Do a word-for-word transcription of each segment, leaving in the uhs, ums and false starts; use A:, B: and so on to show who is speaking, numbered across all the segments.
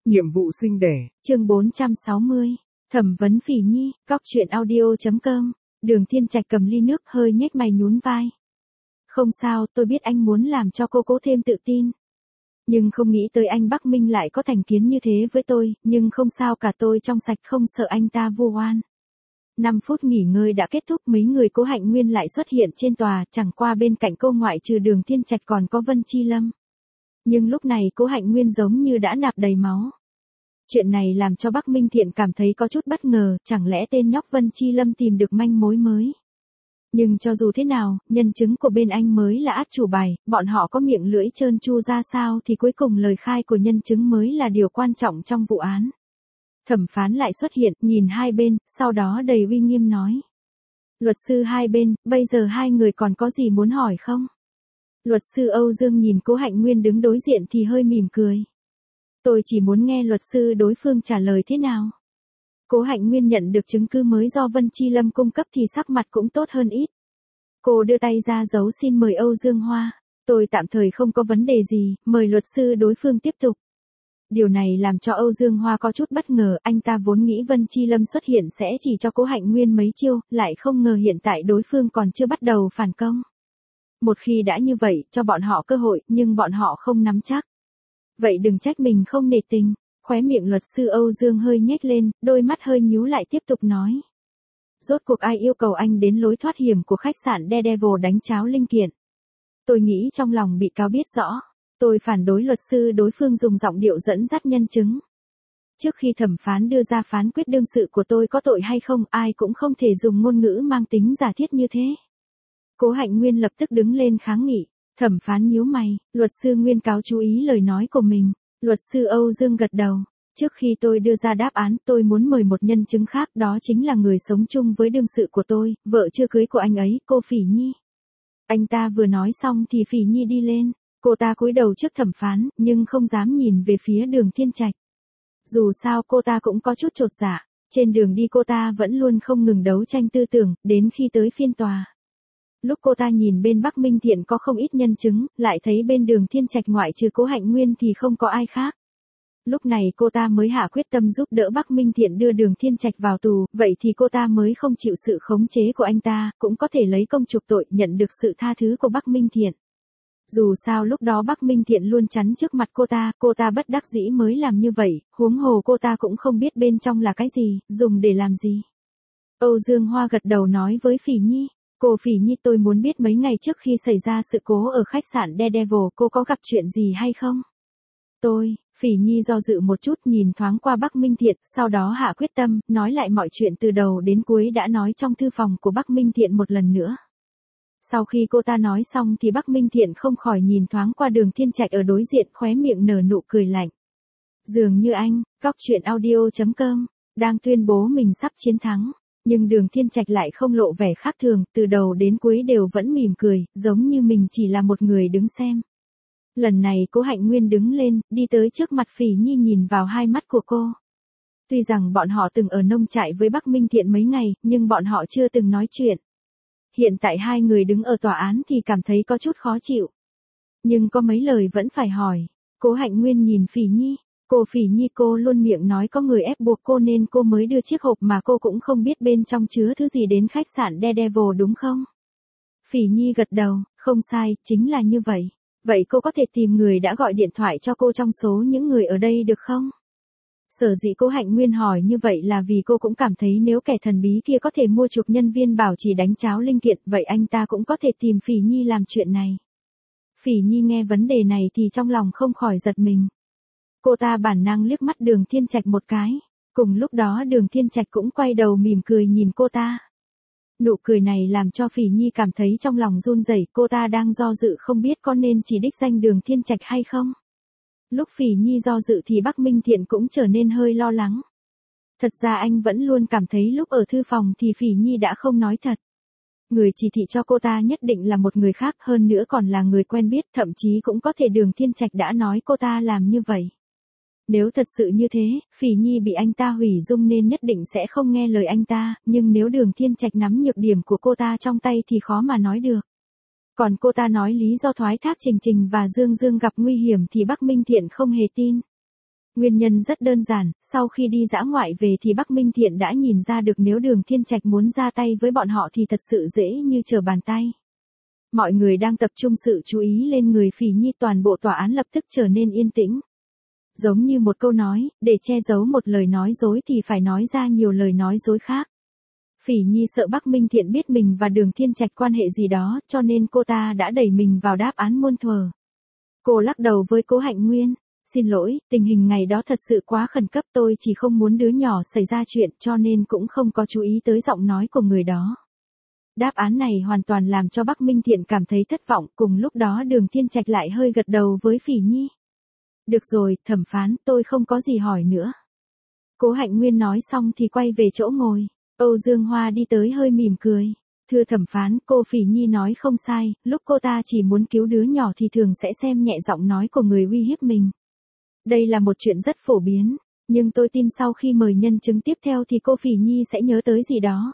A: Nhiệm vụ sinh đẻ.
B: Chương bốn trăm sáu mươi. Thẩm vấn Phỉ Nhi, Cóc truyện audio chấm com. Đường Thiên Trạch cầm ly nước hơi nhếch mày nhún vai. Không sao, tôi biết anh muốn làm cho cô cố thêm tự tin. Nhưng không nghĩ tới anh Bắc Minh lại có thành kiến như thế với tôi, nhưng không sao cả, tôi trong sạch không sợ anh ta vu oan. năm phút nghỉ ngơi đã kết thúc, mấy người Cố Hạnh Nguyên lại xuất hiện trên tòa, chẳng qua bên cạnh cô ngoại trừ Đường Thiên Trạch còn có Vân Chi Lâm. Nhưng lúc này Cố Hạnh Nguyên giống như đã nạp đầy máu. Chuyện này làm cho Bắc Minh Thiện cảm thấy có chút bất ngờ, chẳng lẽ tên nhóc Vân Chi Lâm tìm được manh mối mới. Nhưng cho dù thế nào, nhân chứng của bên anh mới là át chủ bài, bọn họ có miệng lưỡi trơn tru ra sao thì cuối cùng lời khai của nhân chứng mới là điều quan trọng trong vụ án. Thẩm phán lại xuất hiện, nhìn hai bên, sau đó đầy uy nghiêm nói. Luật sư hai bên, bây giờ hai người còn có gì muốn hỏi không? Luật sư Âu Dương nhìn Cố Hạnh Nguyên đứng đối diện thì hơi mỉm cười. Tôi chỉ muốn nghe luật sư đối phương trả lời thế nào. Cố Hạnh Nguyên nhận được chứng cứ mới do Vân Chi Lâm cung cấp thì sắc mặt cũng tốt hơn ít. Cô đưa tay ra dấu xin mời Âu Dương Hoa. Tôi tạm thời không có vấn đề gì, mời luật sư đối phương tiếp tục. Điều này làm cho Âu Dương Hoa có chút bất ngờ, anh ta vốn nghĩ Vân Chi Lâm xuất hiện sẽ chỉ cho Cố Hạnh Nguyên mấy chiêu, lại không ngờ hiện tại đối phương còn chưa bắt đầu phản công. Một khi đã như vậy, cho bọn họ cơ hội, nhưng bọn họ không nắm chắc. Vậy đừng trách mình không nể tình. Khóe miệng luật sư Âu Dương hơi nhếch lên, đôi mắt hơi nhíu lại tiếp tục nói. Rốt cuộc ai yêu cầu anh đến lối thoát hiểm của khách sạn Daredevil đánh cháo linh kiện? Tôi nghĩ trong lòng bị cáo biết rõ. Tôi phản đối luật sư đối phương dùng giọng điệu dẫn dắt nhân chứng. Trước khi thẩm phán đưa ra phán quyết đương sự của tôi có tội hay không, ai cũng không thể dùng ngôn ngữ mang tính giả thiết như thế. Cố Hạnh Nguyên lập tức đứng lên kháng nghị. Thẩm phán nhíu mày, luật sư Nguyên cáo chú ý lời nói của mình. Luật sư Âu Dương gật đầu. Trước khi tôi đưa ra đáp án, tôi muốn mời một nhân chứng khác, đó chính là người sống chung với đương sự của tôi, vợ chưa cưới của anh ấy, cô Phỉ Nhi. Anh ta vừa nói xong thì Phỉ Nhi đi lên. Cô ta cúi đầu trước thẩm phán, nhưng không dám nhìn về phía Đường Thiên Trạch. Dù sao cô ta cũng có chút chột dạ. Trên đường đi cô ta vẫn luôn không ngừng đấu tranh tư tưởng, đến khi tới phiên tòa. Lúc cô ta nhìn bên Bắc Minh Thiện có không ít nhân chứng, lại thấy bên Đường Thiên Trạch ngoại trừ Cố Hạnh Nguyên thì không có ai khác. Lúc này cô ta mới hạ quyết tâm giúp đỡ Bắc Minh Thiện đưa Đường Thiên Trạch vào tù, vậy thì cô ta mới không chịu sự khống chế của anh ta, cũng có thể lấy công chuộc tội, nhận được sự tha thứ của Bắc Minh Thiện. Dù sao lúc đó Bắc Minh Thiện luôn chắn trước mặt cô ta, cô ta bất đắc dĩ mới làm như vậy, huống hồ cô ta cũng không biết bên trong là cái gì, dùng để làm gì. Âu Dương Hoa gật đầu nói với Phỉ Nhi. Cô Phỉ Nhi, tôi muốn biết mấy ngày trước khi xảy ra sự cố ở khách sạn Daredevil cô có gặp chuyện gì hay không? Tôi, Phỉ Nhi do dự một chút nhìn thoáng qua Bắc Minh Thiện, sau đó hạ quyết tâm, nói lại mọi chuyện từ đầu đến cuối đã nói trong thư phòng của Bắc Minh Thiện một lần nữa. Sau khi cô ta nói xong thì Bắc Minh Thiện không khỏi nhìn thoáng qua Đường Thiên Trạch ở đối diện, khóe miệng nở nụ cười lạnh. Dường như anh, Cóc truyện audio chấm com, đang tuyên bố mình sắp chiến thắng. Nhưng Đường Thiên Trạch lại không lộ vẻ khác thường, từ đầu đến cuối đều vẫn mỉm cười, giống như mình chỉ là một người đứng xem. Lần này Cố Hạnh Nguyên đứng lên, đi tới trước mặt Phỉ Nhi nhìn vào hai mắt của cô. Tuy rằng bọn họ từng ở nông trại với Bắc Minh Thiện mấy ngày, nhưng bọn họ chưa từng nói chuyện. Hiện tại hai người đứng ở tòa án thì cảm thấy có chút khó chịu. Nhưng có mấy lời vẫn phải hỏi. Cố Hạnh Nguyên nhìn Phỉ Nhi. Cô Phỉ Nhi, cô luôn miệng nói có người ép buộc cô nên cô mới đưa chiếc hộp mà cô cũng không biết bên trong chứa thứ gì đến khách sạn Daredevil đúng không? Phỉ Nhi gật đầu, không sai, chính là như vậy. Vậy cô có thể tìm người đã gọi điện thoại cho cô trong số những người ở đây được không? Sở dĩ Cố Hạnh Nguyên hỏi như vậy là vì cô cũng cảm thấy nếu kẻ thần bí kia có thể mua chuộc nhân viên bảo trì đánh cháo linh kiện, vậy anh ta cũng có thể tìm Phỉ Nhi làm chuyện này. Phỉ Nhi nghe vấn đề này thì trong lòng không khỏi giật mình. Cô ta bản năng liếc mắt Đường Thiên Trạch một cái. Cùng lúc đó Đường Thiên Trạch cũng quay đầu mỉm cười nhìn cô ta. Nụ cười này làm cho Phỉ Nhi cảm thấy trong lòng run rẩy, cô ta đang do dự không biết có nên chỉ đích danh Đường Thiên Trạch hay không. Lúc Phỉ Nhi do dự thì Bắc Minh Thiện cũng trở nên hơi lo lắng. Thật ra anh vẫn luôn cảm thấy lúc ở thư phòng thì Phỉ Nhi đã không nói thật. Người chỉ thị cho cô ta nhất định là một người khác, hơn nữa còn là người quen biết, thậm chí cũng có thể Đường Thiên Trạch đã nói cô ta làm như vậy. Nếu thật sự như thế, Phỉ Nhi bị anh ta hủy dung nên nhất định sẽ không nghe lời anh ta, nhưng nếu Đường Thiên Trạch nắm nhược điểm của cô ta trong tay thì khó mà nói được. Còn cô ta nói lý do thoái thác Trình Trình và Dương Dương gặp nguy hiểm thì Bắc Minh Thiện không hề tin. Nguyên nhân rất đơn giản, sau khi đi dã ngoại về thì Bắc Minh Thiện đã nhìn ra được nếu Đường Thiên Trạch muốn ra tay với bọn họ thì thật sự dễ như trở bàn tay. Mọi người đang tập trung sự chú ý lên người Phỉ Nhi, toàn bộ tòa án lập tức trở nên yên tĩnh. Giống như một câu nói, để che giấu một lời nói dối thì phải nói ra nhiều lời nói dối khác. Phỉ Nhi sợ Bắc Minh Thiện biết mình và Đường Thiên Trạch quan hệ gì đó, cho nên cô ta đã đẩy mình vào đáp án muôn thuở. Cô lắc đầu với Cố Hạnh Nguyên. Xin lỗi, tình hình ngày đó thật sự quá khẩn cấp, tôi chỉ không muốn đứa nhỏ xảy ra chuyện cho nên cũng không có chú ý tới giọng nói của người đó. Đáp án này hoàn toàn làm cho Bắc Minh Thiện cảm thấy thất vọng, cùng lúc đó Đường Thiên Trạch lại hơi gật đầu với Phỉ Nhi. Được rồi, thẩm phán, tôi không có gì hỏi nữa. Cố Hạnh Nguyên nói xong thì quay về chỗ ngồi. Âu Dương Hoa đi tới hơi mỉm cười. Thưa thẩm phán, cô Phỉ Nhi nói không sai, lúc cô ta chỉ muốn cứu đứa nhỏ thì thường sẽ xem nhẹ giọng nói của người uy hiếp mình. Đây là một chuyện rất phổ biến, nhưng tôi tin sau khi mời nhân chứng tiếp theo thì cô Phỉ Nhi sẽ nhớ tới gì đó.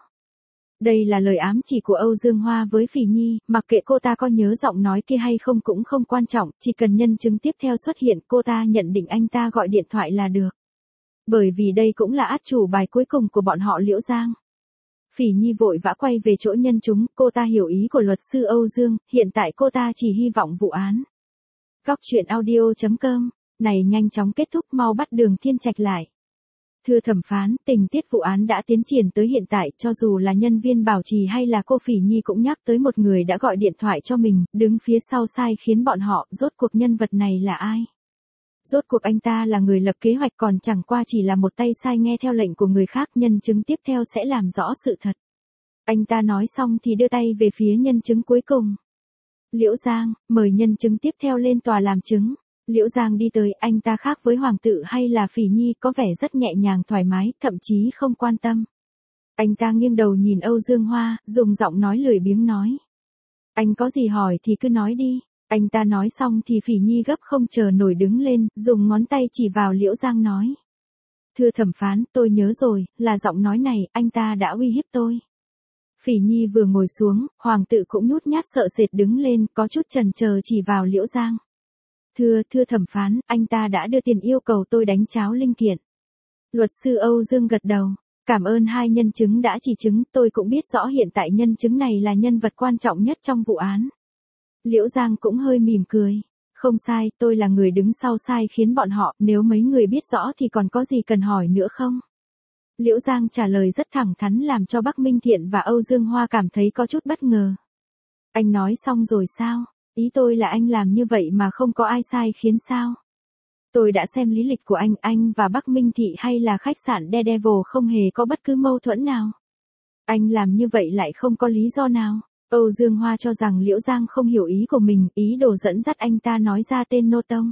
B: Đây là lời ám chỉ của Âu Dương Hoa với Phỉ Nhi, mặc kệ cô ta có nhớ giọng nói kia hay không cũng không quan trọng, chỉ cần nhân chứng tiếp theo xuất hiện cô ta nhận định anh ta gọi điện thoại là được. Bởi vì đây cũng là át chủ bài cuối cùng của bọn họ Liễu Giang. Phỉ Nhi vội vã quay về chỗ nhân chúng, cô ta hiểu ý của luật sư Âu Dương, hiện tại cô ta chỉ hy vọng vụ án. Góc truyện audio chấm com, này nhanh chóng kết thúc, mau bắt Đường Thiên Trạch lại. Thưa thẩm phán, tình tiết vụ án đã tiến triển tới hiện tại, cho dù là nhân viên bảo trì hay là cô Phỉ Nhi cũng nhắc tới một người đã gọi điện thoại cho mình, đứng phía sau sai khiến bọn họ, rốt cuộc nhân vật này là ai? Rốt cuộc anh ta là người lập kế hoạch còn chẳng qua chỉ là một tay sai nghe theo lệnh của người khác, nhân chứng tiếp theo sẽ làm rõ sự thật. Anh ta nói xong thì đưa tay về phía nhân chứng cuối cùng. Liễu Giang, mời nhân chứng tiếp theo lên tòa làm chứng. Liễu Giang đi tới, anh ta khác với Hoàng Tự hay là Phỉ Nhi, có vẻ rất nhẹ nhàng thoải mái, thậm chí không quan tâm. Anh ta nghiêng đầu nhìn Âu Dương Hoa, dùng giọng nói lười biếng nói. Anh có gì hỏi thì cứ nói đi. Anh ta nói xong thì Phỉ Nhi gấp không chờ nổi đứng lên, dùng ngón tay chỉ vào Liễu Giang nói. Thưa thẩm phán, tôi nhớ rồi, là giọng nói này, anh ta đã uy hiếp tôi. Phỉ Nhi vừa ngồi xuống, Hoàng Tự cũng nhút nhát sợ sệt đứng lên, có chút chần chờ chỉ vào Liễu Giang. Thưa, thưa thẩm phán, anh ta đã đưa tiền yêu cầu tôi đánh cháo linh kiện. Luật sư Âu Dương gật đầu. Cảm ơn hai nhân chứng đã chỉ chứng, tôi cũng biết rõ hiện tại nhân chứng này là nhân vật quan trọng nhất trong vụ án. Liễu Giang cũng hơi mỉm cười. Không sai, tôi là người đứng sau sai khiến bọn họ, nếu mấy người biết rõ thì còn có gì cần hỏi nữa không? Liễu Giang trả lời rất thẳng thắn làm cho Bắc Minh Thiện và Âu Dương Hoa cảm thấy có chút bất ngờ. Anh nói xong rồi sao? Ý tôi là anh làm như vậy mà không có ai sai khiến sao? Tôi đã xem lý lịch của anh, anh và Bắc Minh Thị hay là khách sạn Daredevil không hề có bất cứ mâu thuẫn nào. Anh làm như vậy lại không có lý do nào. Âu Dương Hoa cho rằng Liễu Giang không hiểu ý của mình, ý đồ dẫn dắt anh ta nói ra tên Nô Tông.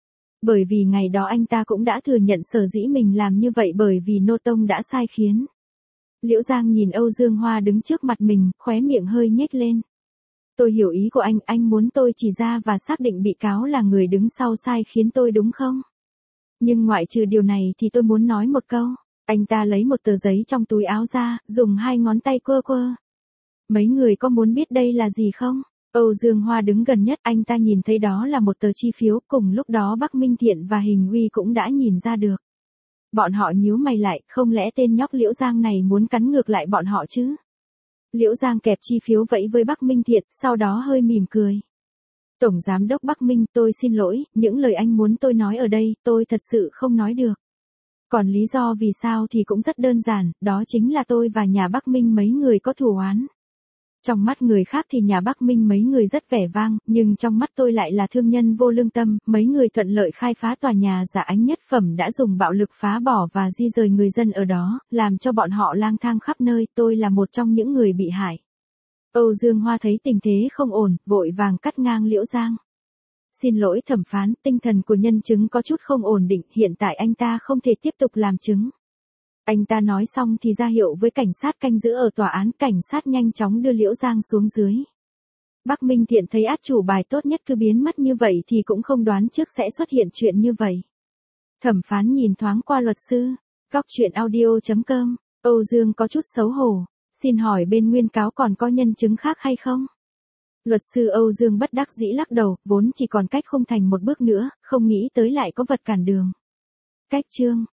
B: Bởi vì ngày đó anh ta cũng đã thừa nhận sở dĩ mình làm như vậy bởi vì Nô Tông đã sai khiến. Liễu Giang nhìn Âu Dương Hoa đứng trước mặt mình, khóe miệng hơi nhếch lên. Tôi hiểu ý của anh, anh muốn tôi chỉ ra và xác định bị cáo là người đứng sau sai khiến tôi đúng không? Nhưng ngoại trừ điều này thì tôi muốn nói một câu. Anh ta lấy một tờ giấy trong túi áo ra, dùng hai ngón tay quơ quơ. Mấy người có muốn biết đây là gì không? Âu Dương Hoa đứng gần nhất, anh ta nhìn thấy đó là một tờ chi phiếu, cùng lúc đó Bắc Minh Thiện và Hình Uy cũng đã nhìn ra được. Bọn họ nhíu mày lại, không lẽ tên nhóc Liễu Giang này muốn cắn ngược lại bọn họ chứ? Liễu Giang kẹp chi phiếu vẫy với Bắc Minh Thiện, sau đó hơi mỉm cười. Tổng Giám đốc Bắc Minh, tôi xin lỗi, những lời anh muốn tôi nói ở đây, tôi thật sự không nói được. Còn lý do vì sao thì cũng rất đơn giản, đó chính là tôi và nhà Bắc Minh mấy người có thù oán. Trong mắt người khác thì nhà Bắc Minh mấy người rất vẻ vang, nhưng trong mắt tôi lại là thương nhân vô lương tâm, mấy người thuận lợi khai phá tòa nhà Giả Ánh Nhất Phẩm đã dùng bạo lực phá bỏ và di rời người dân ở đó, làm cho bọn họ lang thang khắp nơi, tôi là một trong những người bị hại. Âu Dương Hoa thấy tình thế không ổn, vội vàng cắt ngang Liễu Giang. Xin lỗi thẩm phán, tinh thần của nhân chứng có chút không ổn định, hiện tại anh ta không thể tiếp tục làm chứng. Anh ta nói xong thì ra hiệu với cảnh sát canh giữ ở tòa án, cảnh sát nhanh chóng đưa Liễu Giang xuống dưới. Bắc Minh Thiện thấy át chủ bài tốt nhất cứ biến mất như vậy thì cũng không đoán trước sẽ xuất hiện chuyện như vậy. Thẩm phán nhìn thoáng qua luật sư. Góc truyện audio chấm com, Âu Dương có chút xấu hổ. Xin hỏi bên nguyên cáo còn có nhân chứng khác hay không? Luật sư Âu Dương bất đắc dĩ lắc đầu, vốn chỉ còn cách không thành một bước nữa, không nghĩ tới lại có vật cản đường. Cách chương